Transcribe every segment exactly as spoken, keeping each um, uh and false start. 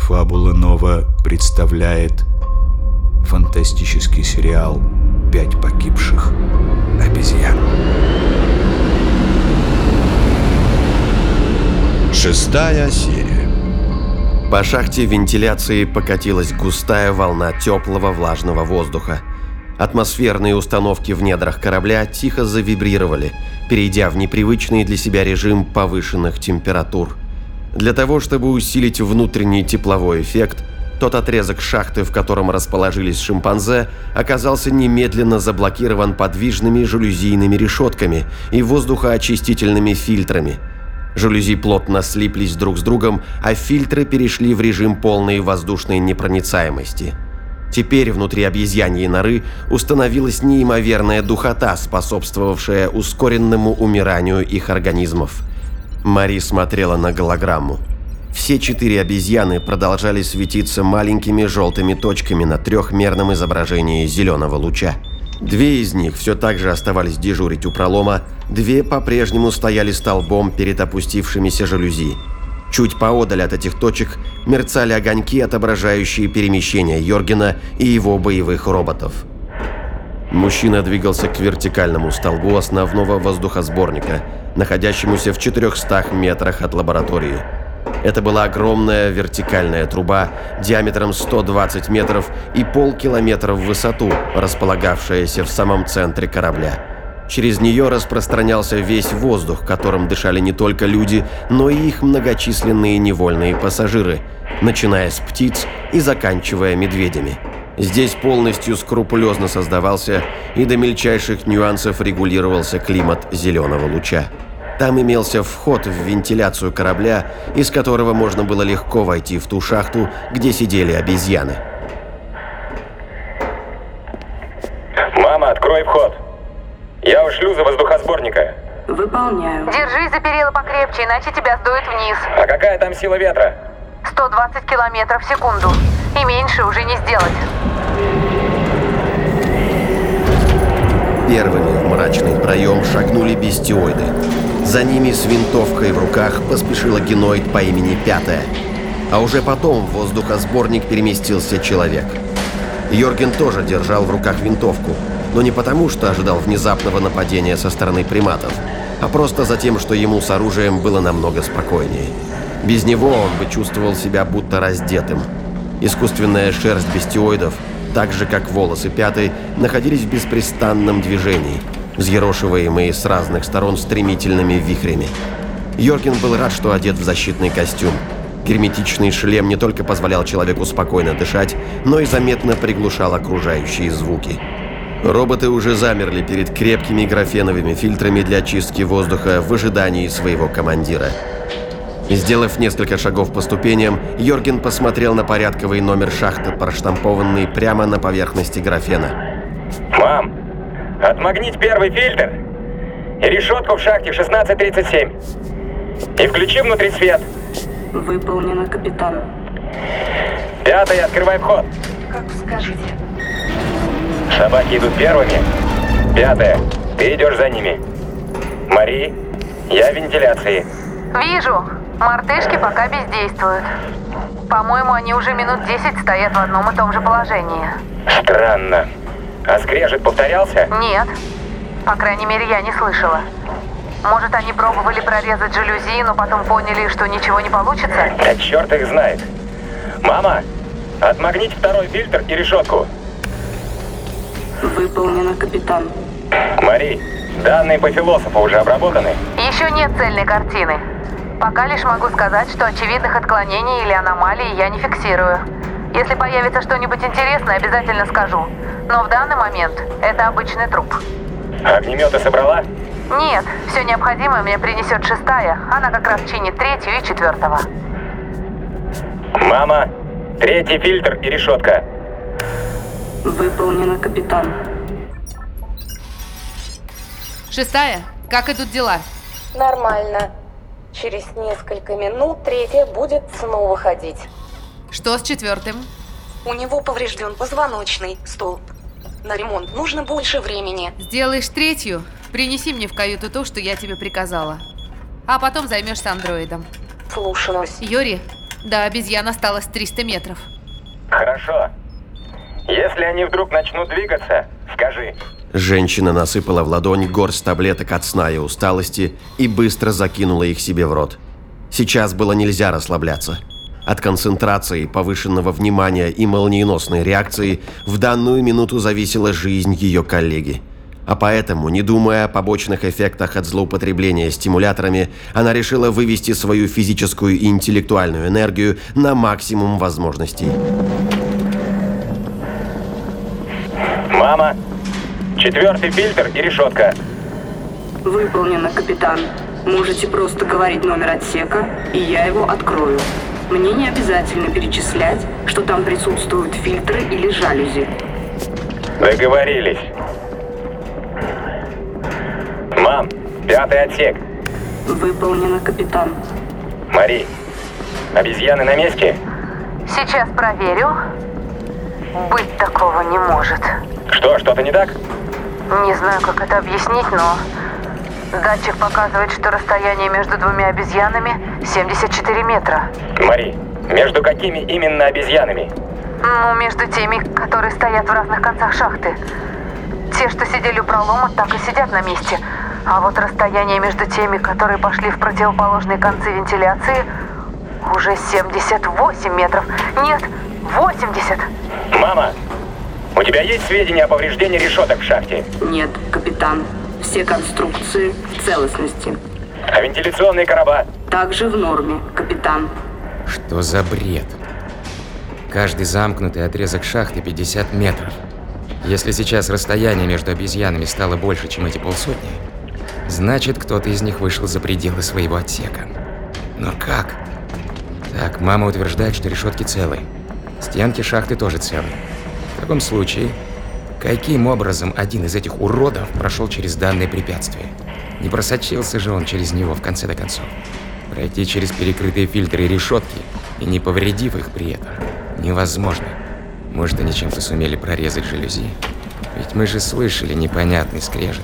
Фабула Нова представляет фантастический сериал «Пять погибших обезьян». Шестая серия. По шахте вентиляции покатилась густая волна теплого влажного воздуха. Атмосферные установки в недрах корабля тихо завибрировали, перейдя в непривычный для себя режим повышенных температур. Для того, чтобы усилить внутренний тепловой эффект, тот отрезок шахты, в котором расположились шимпанзе, оказался немедленно заблокирован подвижными жалюзийными решетками и воздухоочистительными фильтрами. Жалюзи плотно слиплись друг с другом, а фильтры перешли в режим полной воздушной непроницаемости. Теперь внутри обезьяньей норы установилась неимоверная духота, способствовавшая ускоренному умиранию их организмов. Мари смотрела на голограмму. Все четыре обезьяны продолжали светиться маленькими желтыми точками на трехмерном изображении зеленого луча. Две из них все так же оставались дежурить у пролома, две по-прежнему стояли столбом перед опустившимися жалюзи. Чуть поодаль от этих точек мерцали огоньки, отображающие перемещение Йоргена и его боевых роботов. Мужчина двигался к вертикальному столбу основного воздухосборника, находящемуся в четырехстах метрах от лаборатории. Это была огромная вертикальная труба диаметром сто двадцать метров и полкилометра в высоту, располагавшаяся в самом центре корабля. Через нее распространялся весь воздух, которым дышали не только люди, но и их многочисленные невольные пассажиры, начиная с птиц и заканчивая медведями. Здесь полностью скрупулезно создавался и до мельчайших нюансов регулировался климат зеленого луча. Там имелся вход в вентиляцию корабля, из которого можно было легко войти в ту шахту, где сидели обезьяны. Мама, открой вход. Я ушлю за воздухосборника. Выполняю. Держись за перила покрепче, иначе тебя сдует вниз. А какая там сила ветра? сто двадцать километров в секунду. И меньше уже не сделать. Первыми в мрачный проем шагнули бестиоиды. За ними с винтовкой в руках поспешила геноид по имени Пятая. А уже потом в воздухосборник переместился человек. Йорген тоже держал в руках винтовку, но не потому, что ожидал внезапного нападения со стороны приматов, а просто за тем, что ему с оружием было намного спокойнее. Без него он бы чувствовал себя будто раздетым. Искусственная шерсть бестиоидов, так же как волосы Пятой, находились в беспрестанном движении, взъерошиваемые с разных сторон стремительными вихрями. Йорген был рад, что одет в защитный костюм. Герметичный шлем не только позволял человеку спокойно дышать, но и заметно приглушал окружающие звуки. Роботы уже замерли перед крепкими графеновыми фильтрами для очистки воздуха в ожидании своего командира. Сделав несколько шагов по ступеням, Йорген посмотрел на порядковый номер шахты, проштампованный прямо на поверхности графена. Мам, отмагнить первый фильтр и решетку в шахте шестнадцать тридцать семь. И включи внутри свет. Выполнено, капитан. Пятая, открывай вход. Как скажете. Собаки идут первыми. Пятая, ты идешь за ними. Мари, я в вентиляции. Вижу. Мартышки пока бездействуют. По-моему, они уже минут десять стоят в одном и том же положении. Странно. А скрежет повторялся? Нет. По крайней мере, я не слышала. Может, они пробовали прорезать жалюзи, но потом поняли, что ничего не получится? Да черт их знает. Мама, отмагните второй фильтр и решетку. Выполнено, капитан. Мари, данные по философу уже обработаны? Еще нет цельной картины. Пока лишь могу сказать, что очевидных отклонений или аномалий я не фиксирую. Если появится что-нибудь интересное, обязательно скажу. Но в данный момент это обычный труп. Огнеметы собрала? Нет, все необходимое мне принесет шестая. Она как раз чинит третью и четвертого. Мама, третий фильтр и решетка. Выполнено, капитан. Шестая, как идут дела? Нормально. Через несколько минут третья будет снова ходить. Что с четвертым? У него поврежден позвоночный столб. На ремонт нужно больше времени. Сделаешь третью, принеси мне в каюту то, что я тебе приказала. А потом займешься андроидом. Слушаюсь. Йори, До обезьян осталось триста метров. Хорошо. Если они вдруг начнут двигаться, скажи. Женщина насыпала в ладонь горсть таблеток от сна и усталости и быстро закинула их себе в рот. Сейчас было нельзя расслабляться. От концентрации, повышенного внимания и молниеносной реакции в данную минуту зависела жизнь ее коллеги. А поэтому, не думая о побочных эффектах от злоупотребления стимуляторами, она решила вывести свою физическую и интеллектуальную энергию на максимум возможностей. Мама, четвертый фильтр и решетка. Выполнено, капитан. Можете просто говорить номер отсека, и я его открою. Мне не обязательно перечислять, что там присутствуют фильтры или жалюзи. Договорились. Мам, пятый отсек. Выполнено, капитан. Мари, обезьяны на месте? Сейчас проверю. Быть такого не может. Что, что-то не так? Не знаю, как это объяснить, но датчик показывает, что расстояние между двумя обезьянами семьдесят четыре метра. Мари, между какими именно обезьянами? Ну, между теми, которые стоят в разных концах шахты. Те, что сидели у пролома, так и сидят на месте. А вот расстояние между теми, которые пошли в противоположные концы вентиляции, уже семьдесят восемь метров. Нет, восемьдесят. Мама, у тебя есть сведения о повреждении решеток в шахте? Нет, капитан. Все конструкции в целостности. А вентиляционные короба? Также в норме, капитан. Что за бред? Каждый замкнутый отрезок шахты пятьдесят метров. Если сейчас расстояние между обезьянами стало больше, чем эти полсотни, значит, кто-то из них вышел за пределы своего отсека. Но как? Так, мама утверждает, что решетки целы. Стенки шахты тоже целы. В таком случае, каким образом один из этих уродов прошел через данное препятствие? Не просочился же он через него в конце-то концов. Пройти через перекрытые фильтры и решетки, и не повредив их при этом, невозможно. Может, они чем-то сумели прорезать жалюзи? Ведь мы же слышали непонятный скрежет.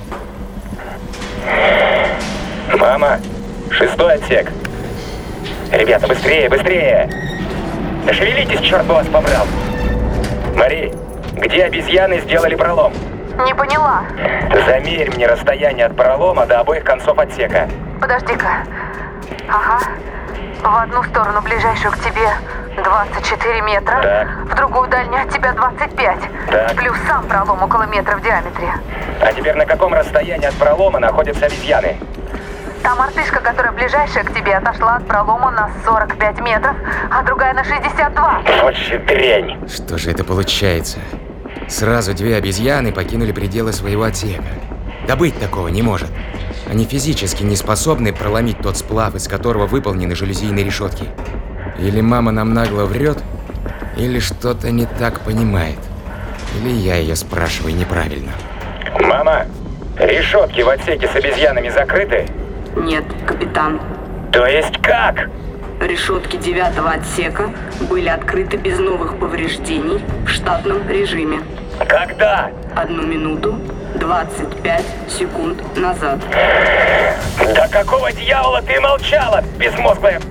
Мама, шестой отсек. Ребята, быстрее, быстрее! Да шевелитесь, черт бы вас побрал! Мари, где обезьяны сделали пролом? Не поняла. Замерь мне расстояние от пролома до обоих концов отсека. Подожди-ка. Ага. В одну сторону, ближайшую к тебе, двадцать четыре метра. Так. В другую дальнюю от тебя двадцать пять. Так. Плюс сам пролом около метра в диаметре. А теперь на каком расстоянии от пролома находятся обезьяны? Та мартышка, которая ближайшая к тебе, отошла от пролома на сорок пять метров, а другая на шестьдесят два. Вот же дрянь! Что же это получается? Сразу две обезьяны покинули пределы своего отсека. Да быть такого не может. Они физически не способны проломить тот сплав, из которого выполнены жалюзийные решетки. Или мама нам нагло врет, или что-то не так понимает. Или я ее спрашиваю неправильно. Мама, решетки в отсеке с обезьянами закрыты? Нет, капитан. То есть как? Решетки девятого отсека были открыты без новых повреждений в штатном режиме. Когда? Одну минуту, двадцать пять секунд назад. Да какого дьявола ты молчала, безмозглая?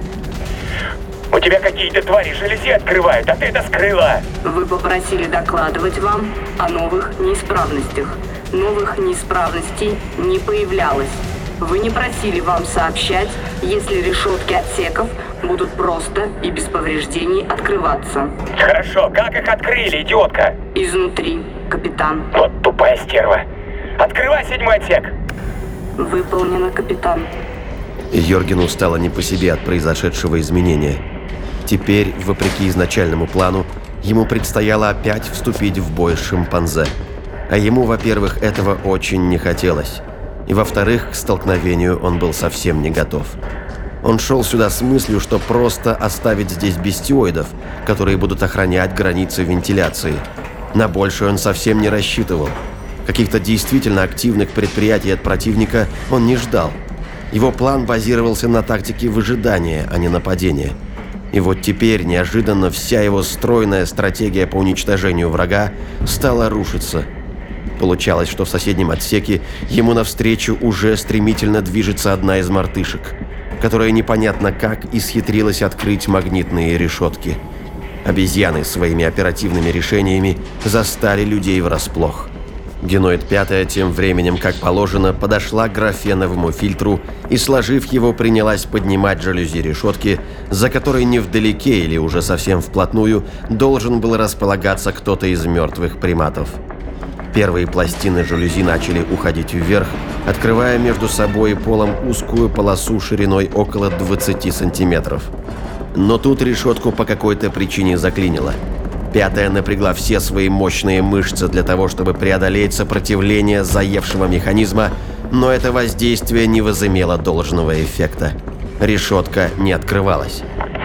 У тебя какие-то твари жалюзи открывают, а ты это скрыла. Вы попросили докладывать вам о новых неисправностях. Новых неисправностей не появлялось. Вы не просили вам сообщать, если решетки отсеков будут просто и без повреждений открываться. Хорошо, как их открыли, идиотка? Изнутри, капитан. Вот тупая стерва. Открывай седьмой отсек. Выполнено, капитан. Йоргену стало не по себе от произошедшего изменения. Теперь, вопреки изначальному плану, ему предстояло опять вступить в бой с шимпанзе. А ему, во-первых, этого очень не хотелось. И, во-вторых, к столкновению он был совсем не готов. Он шел сюда с мыслью, что просто оставить здесь бестиоидов, которые будут охранять границы вентиляции. На большее он совсем не рассчитывал. Каких-то действительно активных предприятий от противника он не ждал. Его план базировался на тактике выжидания, а не нападения. И вот теперь, неожиданно, вся его стройная стратегия по уничтожению врага стала рушиться. Получалось, что в соседнем отсеке ему навстречу уже стремительно движется одна из мартышек. которая непонятно как исхитрилась открыть магнитные решетки. Обезьяны своими оперативными решениями застали людей врасплох. Геноид пятая тем временем, как положено, подошла к графеновому фильтру и, сложив его, принялась поднимать жалюзи решетки, за которой невдалеке или уже совсем вплотную должен был располагаться кто-то из мертвых приматов. Первые пластины жалюзи начали уходить вверх, открывая между собой и полом узкую полосу шириной около двадцати сантиметров. Но тут решетку по какой-то причине заклинило. Пятая напрягла все свои мощные мышцы для того, чтобы преодолеть сопротивление заевшего механизма, но это воздействие не возымело должного эффекта. Решетка не открывалась.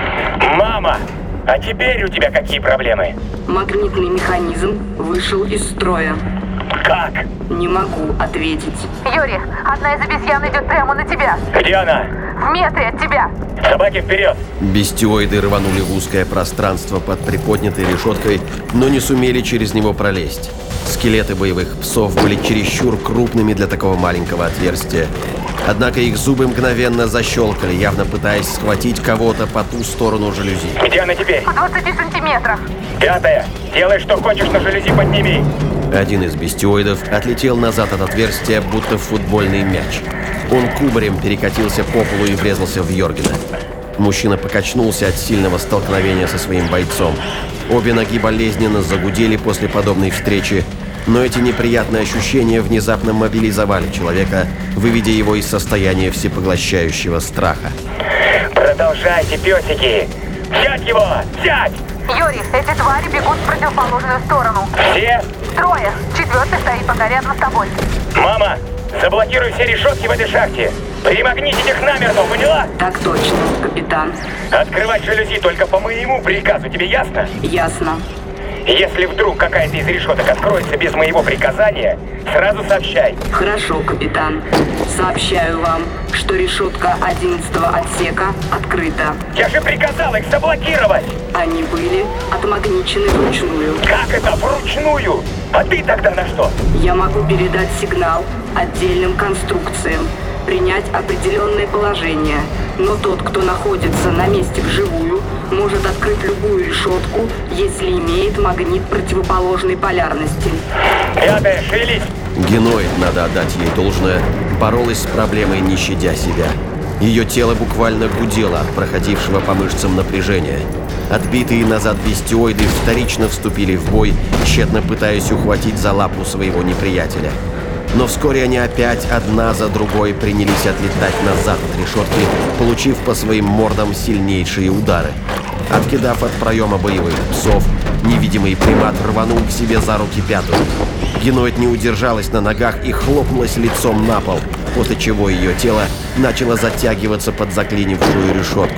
Мама, а теперь у тебя какие проблемы? Магнитный механизм вышел из строя. Как? Не могу ответить. Юрий, одна из обезьян идет прямо на тебя. Где она? В метре от тебя. Собаки вперед! Бестиоиды рванули в узкое пространство под приподнятой решеткой, но не сумели через него пролезть. Скелеты боевых псов были чересчур крупными для такого маленького отверстия. Однако их зубы мгновенно защелкали, явно пытаясь схватить кого-то по ту сторону жалюзи. Где она теперь? В двадцати сантиметрах. Пятая, делай что хочешь, на жалюзи подними. Один из бестиоидов отлетел назад от отверстия, будто футбольный мяч. Он кубарем перекатился по полу и врезался в Йоргена. Мужчина покачнулся от сильного столкновения со своим бойцом. Обе ноги болезненно загудели после подобной встречи, но эти неприятные ощущения внезапно мобилизовали человека, выведя его из состояния всепоглощающего страха. Продолжайте, песики! Взять его! Взять! Юрий, эти твари бегут в противоположную сторону. Все? Трое. Четвертый стоит пока рядом с тобой. Мама, заблокируй все решетки в этой шахте. Примагнитить их намертво, поняла? Так точно, капитан. Открывать жалюзи только по моему приказу, тебе ясно? Ясно. Если вдруг какая-то из решеток откроется без моего приказания, сразу сообщай. Хорошо, капитан. Сообщаю вам, что решетка одиннадцатого отсека открыта. Я же приказал их заблокировать! Они были отмагничены вручную. Как это вручную? А ты тогда на что? Я могу передать сигнал отдельным конструкциям, принять определенное положение, но тот, кто находится на месте вживую, может открыть любую решетку, если имеет магнит противоположной полярности. Пятая, шевелись! Геноид, надо отдать ей должное, боролась с проблемой, не щадя себя. Ее тело буквально гудело от проходившего по мышцам напряжения. Отбитые назад бестиоиды вторично вступили в бой, тщетно пытаясь ухватить за лапу своего неприятеля. Но вскоре они опять одна за другой принялись отлетать назад от решетки, получив по своим мордам сильнейшие удары. Откидав от проема боевых псов, невидимый примат рванул к себе за руки пятую. Геноид не удержалась на ногах и хлопнулась лицом на пол, после чего ее тело начало затягиваться под заклинившую решетку.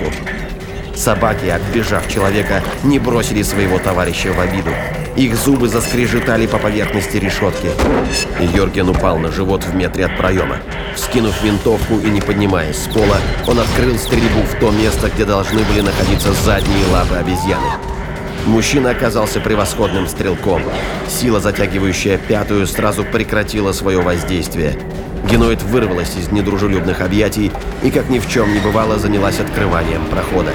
Собаки, отбежав человека, не бросили своего товарища в обиду. Их зубы заскрежетали по поверхности решетки. Йорген упал на живот в метре от проема. Вскинув винтовку и не поднимаясь с пола, он открыл стрельбу в то место, где должны были находиться задние лапы обезьяны. Мужчина оказался превосходным стрелком. Сила, затягивающая пятую, сразу прекратила свое воздействие. Геноид вырвалась из недружелюбных объятий и, как ни в чем не бывало, занялась открыванием прохода.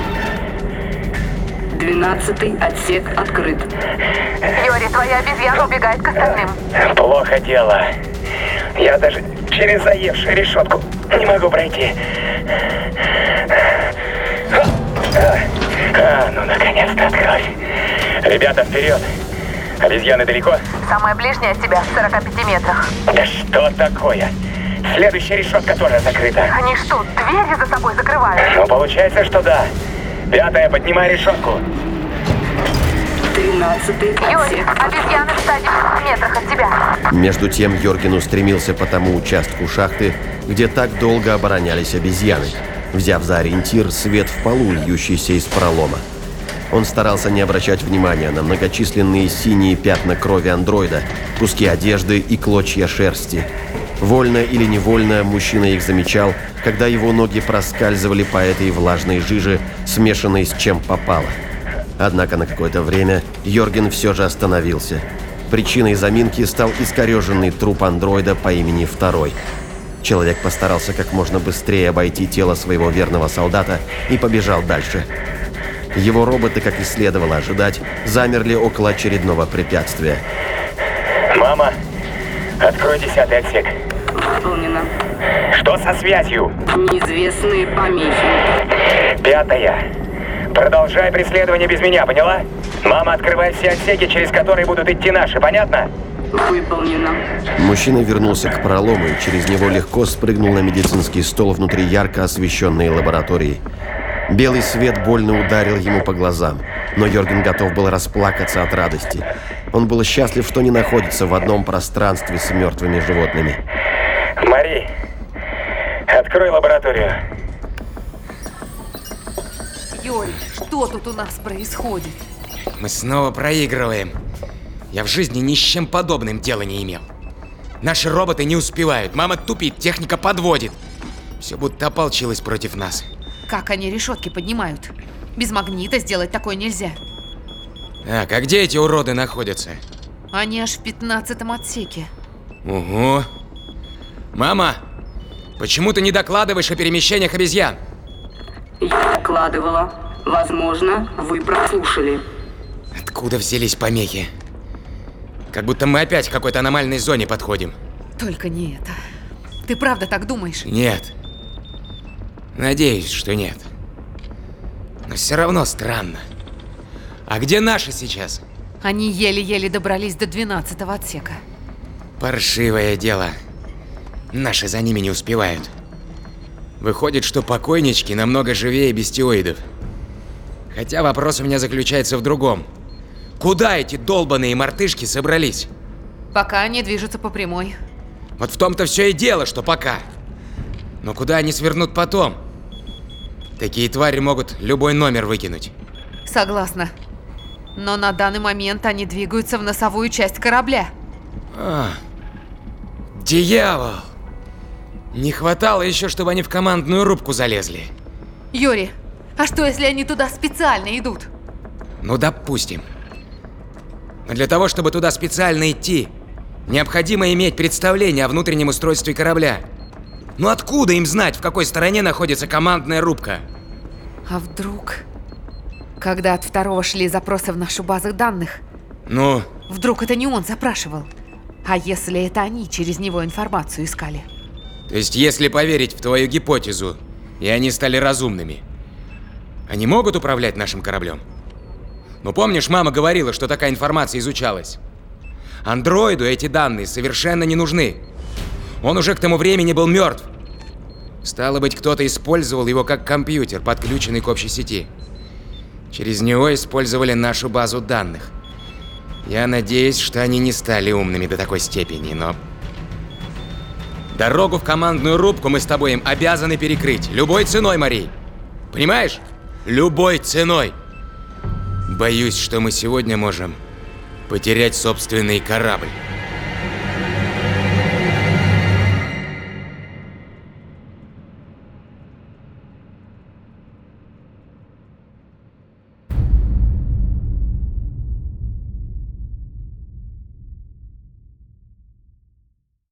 Двенадцатый отсек открыт. Юрий, твоя обезьяна убегает к остальным. Плохо дело. Я даже через заевшую решетку не могу пройти. А, ну наконец-то открылась. Ребята, вперед! Обезьяны далеко? Самая ближняя от тебя, в сорока пяти метрах. Да что такое? Следующая решетка тоже закрыта. Они что, двери за собой закрывают? Ну, получается, что да. Пятая, поднимай решетку. Тринадцатый Юрий, отсек обезьяны в ста десяти метрах от тебя. Между тем Йорген устремился по тому участку шахты, где так долго оборонялись обезьяны, взяв за ориентир свет в полу, льющийся из пролома. Он старался не обращать внимания на многочисленные синие пятна крови андроида, куски одежды и клочья шерсти. Вольно или невольно мужчина их замечал, когда его ноги проскальзывали по этой влажной жиже, смешанной с чем попало. Однако на какое-то время Йорген все же остановился. Причиной заминки стал искореженный труп андроида по имени Второй. Человек постарался как можно быстрее обойти тело своего верного солдата и побежал дальше. Его роботы, как и следовало ожидать, замерли около очередного препятствия. Мама, открой десятый отсек. Выполнено. Что со связью? Неизвестные помехи. Пятая. Продолжай преследование без меня, поняла? Мама, открывай все отсеки, через которые будут идти наши, понятно? Выполнено. Мужчина вернулся к пролому и через него легко спрыгнул на медицинский стол внутри ярко освещенной лаборатории. Белый свет больно ударил ему по глазам, но Йорген готов был расплакаться от радости. Он был счастлив, что не находится в одном пространстве с мертвыми животными. Мари, открой лабораторию. Йори, что тут у нас происходит? Мы снова проигрываем. Я в жизни ни с чем подобным дела не имел. Наши роботы не успевают, мама тупит, техника подводит. Все будто ополчилось против нас. Как они решетки поднимают? Без магнита сделать такое нельзя. Так, а где эти уроды находятся? Они аж в пятнадцатом отсеке. Ого. Мама, почему ты не докладываешь о перемещениях обезьян? Я докладывала. Возможно, вы прослушали. Откуда взялись помехи? Как будто мы опять к какой-то аномальной зоне подходим. Только не это. Ты правда так думаешь? Нет. Надеюсь, что нет. Но все равно странно. А где наши сейчас? Они еле-еле добрались до двенадцатого отсека. Паршивое дело. Наши за ними не успевают. Выходит, что покойнички намного живее бестиоидов. Хотя вопрос у меня заключается в другом. Куда эти долбаные мартышки собрались? Пока они движутся по прямой. Вот в том-то все и дело, что пока. Но куда они свернут потом? Такие твари могут любой номер выкинуть. Согласна. Но на данный момент они двигаются в носовую часть корабля. А, дьявол! Не хватало еще, чтобы они в командную рубку залезли. Йори, а что если они туда специально идут? Ну, допустим. Но для того, чтобы туда специально идти, необходимо иметь представление о внутреннем устройстве корабля. Ну откуда им знать, в какой стороне находится командная рубка? А вдруг, когда от второго шли запросы в нашу базу данных, Ну? вдруг это не он запрашивал? А если это они через него информацию искали? То есть, если поверить в твою гипотезу, и они стали разумными, они могут управлять нашим кораблем? Ну помнишь, мама говорила, что такая информация изучалась? Андроиду эти данные совершенно не нужны. Он уже к тому времени был мертв. Стало быть, кто-то использовал его как компьютер, подключенный к общей сети. Через него использовали нашу базу данных. Я надеюсь, что они не стали умными до такой степени, но... Дорогу в командную рубку мы с тобой им обязаны перекрыть. Любой ценой, Мари. Понимаешь? Любой ценой. Боюсь, что мы сегодня можем потерять собственный корабль.